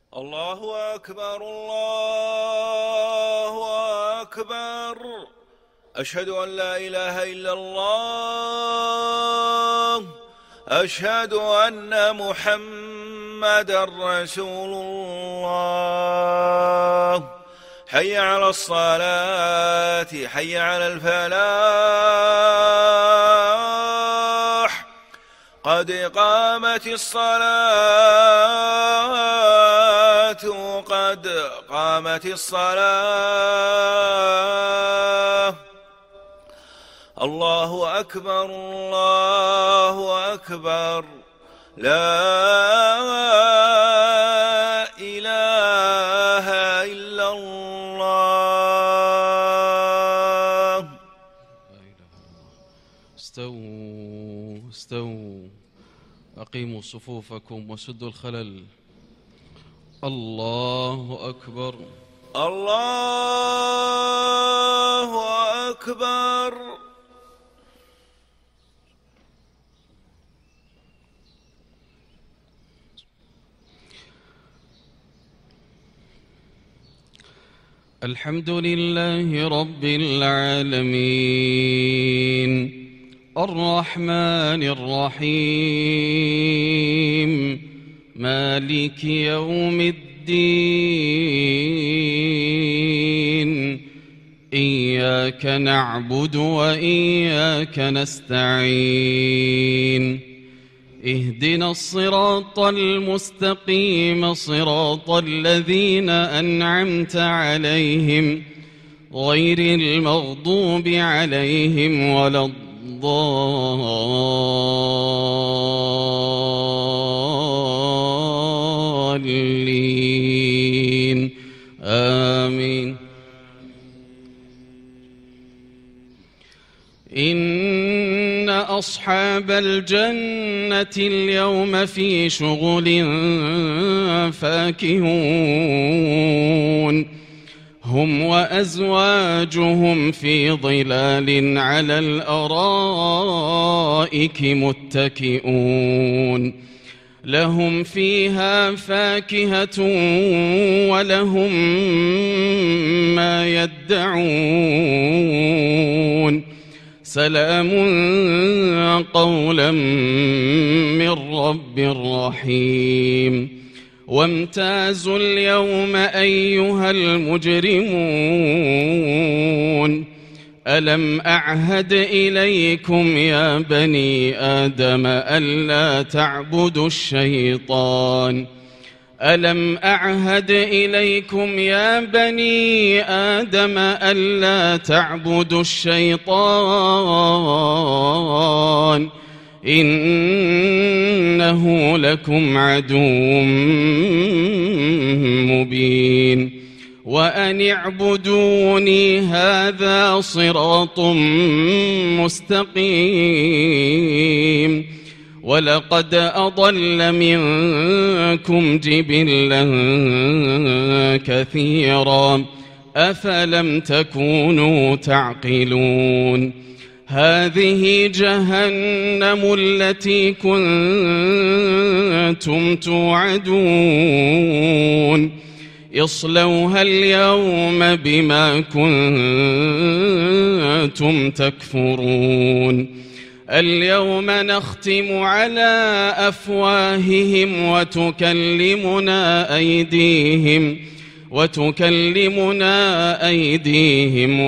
الله أكبر الله أكبر. أشهد أن لا إله إلا الله. أشهد أن محمدًا رسول الله. حي على الصلاة، حي على الفلاح، قد قامت الصلاة، قد قامت الصلاة. الله أكبر الله أكبر. لا إله إلا الله. استووا استووا، أقيموا صفوفكم وسدوا الخلل. الله أكبر الله أكبر. الحمد لله رب العالمين، الرحمن الرحيم، مالك يوم الدين. إياك نعبد وإياك نستعين. اهدنا الصراط المستقيم، صراط الذين أنعمت عليهم غير المغضوب عليهم ولا الضالين. آمين. إن أصحاب الجنة اليوم في شغل فاكهون، هم وأزواجهم في ظلال على الأرائك متكئون، لهم فيها فاكهة ولهم ما يدعون. سلام قولا من رب رحيم. وامتازوا اليوم أيها المجرمون، ألم أعهد إليكم يا بني آدم ألا تعبدوا الشيطان. ألم أعهد إليكم يا بني آدم ألا تعبدوا الشيطان، إنه لكم عدو مبين. وأن اعبدوني هذا صراط مستقيم. ولقد أضل منكم جبلا كثيرا، أفلم تكونوا تعقلون. هذه جهنم التي كنتم توعدون، اصلوها اليوم بما كنتم تكفرون. اليوم نختم على أفواههم وتكلمنا أيديهم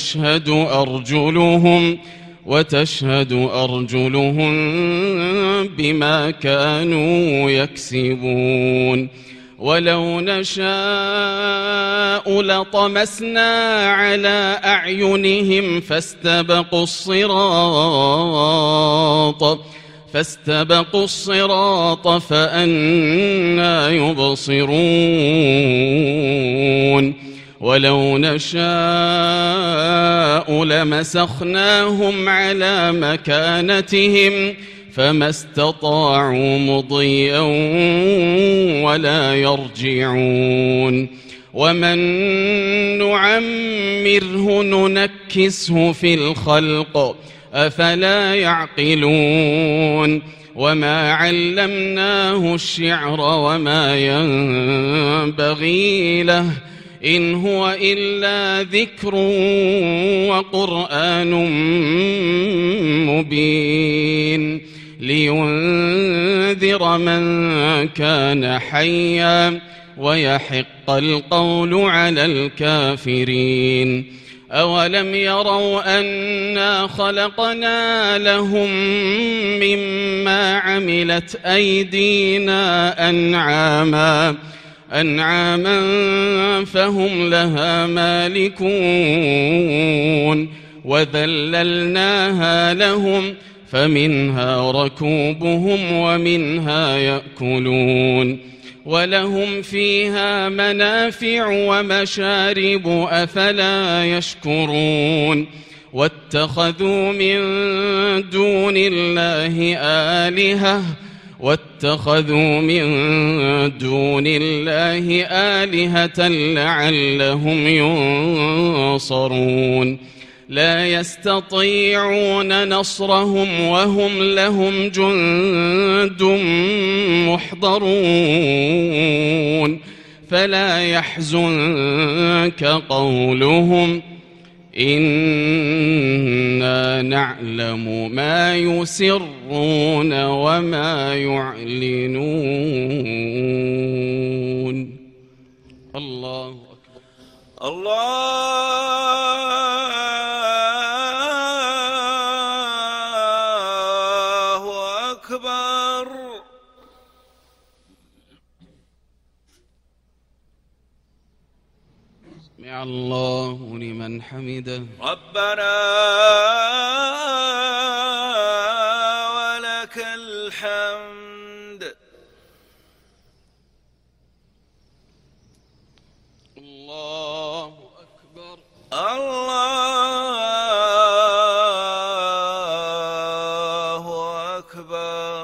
وتشهد أرجلهم بما كانوا يكسبون. ولو نشاء لطمسنا على أعينهم فاستبقوا الصراط فأنى يبصرون. ولو نشاء لمسخناهم على مكانتهم فما استطاعوا مضيا ولا يرجعون. ومن نعمره ننكسه في الخلق، أفلا يعقلون. وما علمناه الشعر وما ينبغي له إن هو إلا ذكر وقرآن مبين لينذر من كان حيا ويحق القول على الكافرين أولم يروا أنا خلقنا لهم مما عملت أيدينا أنعاما فهم لها مالكون وذللناها لهم فمنها ركوبهم ومنها يأكلون ولهم فيها منافع ومشارب أفلا يشكرون واتخذوا من دون الله آلهة لعلهم ينصرون لا يستطيعون نصرهم وهم لهم جند محضرون فلا يحزنك قولهم إنا نعلم ما يسرون وما يعلنون. الله أكبر. الله أكبر. سمع الله لمن حمده. ربنا ولك الحمد. الله أكبر. الله أكبر.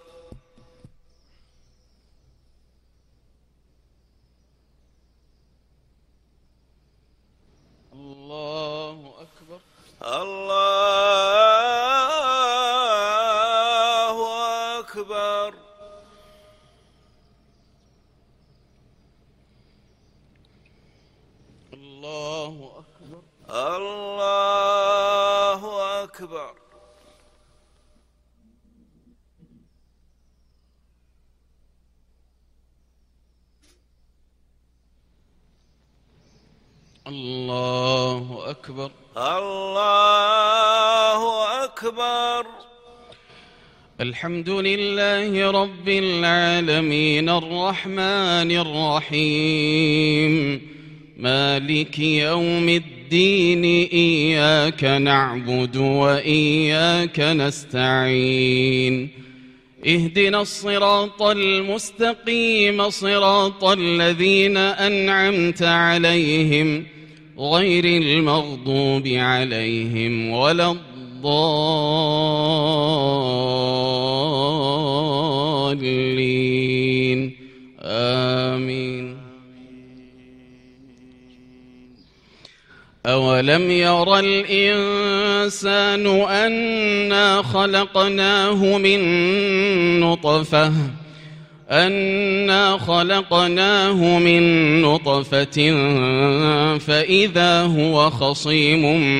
الله أكبر. الله أكبر. الله أكبر. الله أكبر. الله أكبر. الله أكبر. الحمد لله رب العالمين الرحمن الرحيم مالك يوم الدين إياك نعبد وإياك نستعين اهدنا الصراط المستقيم صراط الذين أنعمت عليهم غير المغضوب عليهم ولا الضالين آمين. أولم ير الإنسان أنا خلقناه من نطفة فإذا هو خصيم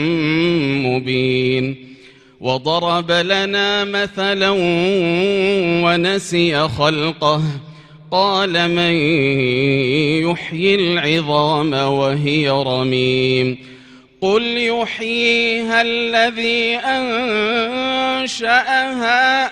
مبين وضرب لنا مثلا ونسي خلقه قال من يحيي العظام وهي رميم قل يحييها الذي أنشأها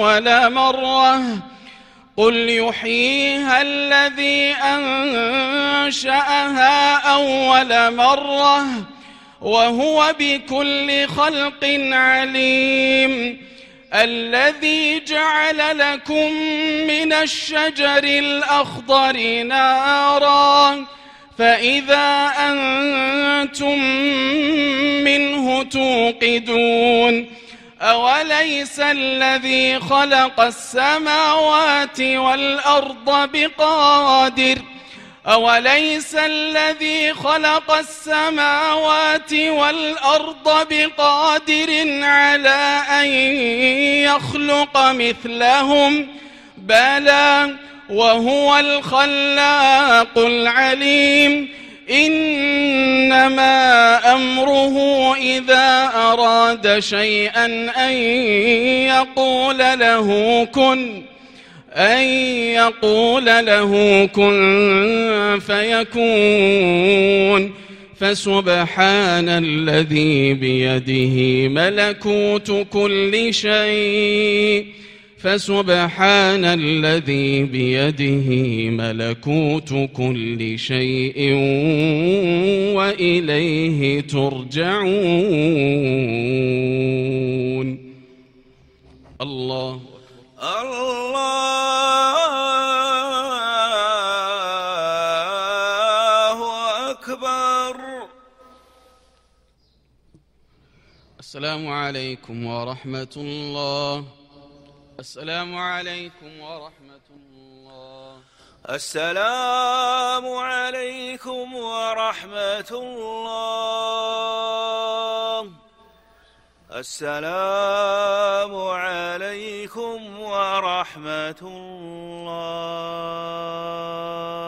أول مرة وهو بكل خلق عليم الذي جعل لكم من الشجر الأخضر نارا فإذا أنتم منه توقدون أوليس الذي خلق السماوات والأرض أوليس الذي خلق السماوات والأرض بقادر على أن يخلق مثلهم بلى وهو الخلاق العليم إنما أمره إذا أراد شيئا أن يقول له كن فيكون فسبحان الذي بيده ملكوت كل شيء وإليه ترجعون. الله أكبر. السلام عليكم ورحمة الله. السلام عليكم ورحمة الله. السلام عليكم ورحمة الله. السلام عليكم ورحمة الله.